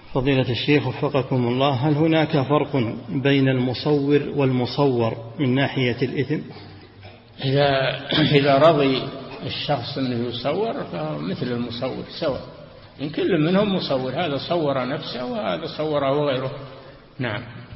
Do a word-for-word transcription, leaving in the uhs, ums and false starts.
فضيلة الشيخ وفقكم الله، هل هناك فرق بين المصور والمصور من ناحية الإثم؟ إذا, إذا رضي الشخص أنه يصور فمثل المصور سواء، إن كل منهم مصور، هذا صور نفسه وهذا صوره غيره. نعم.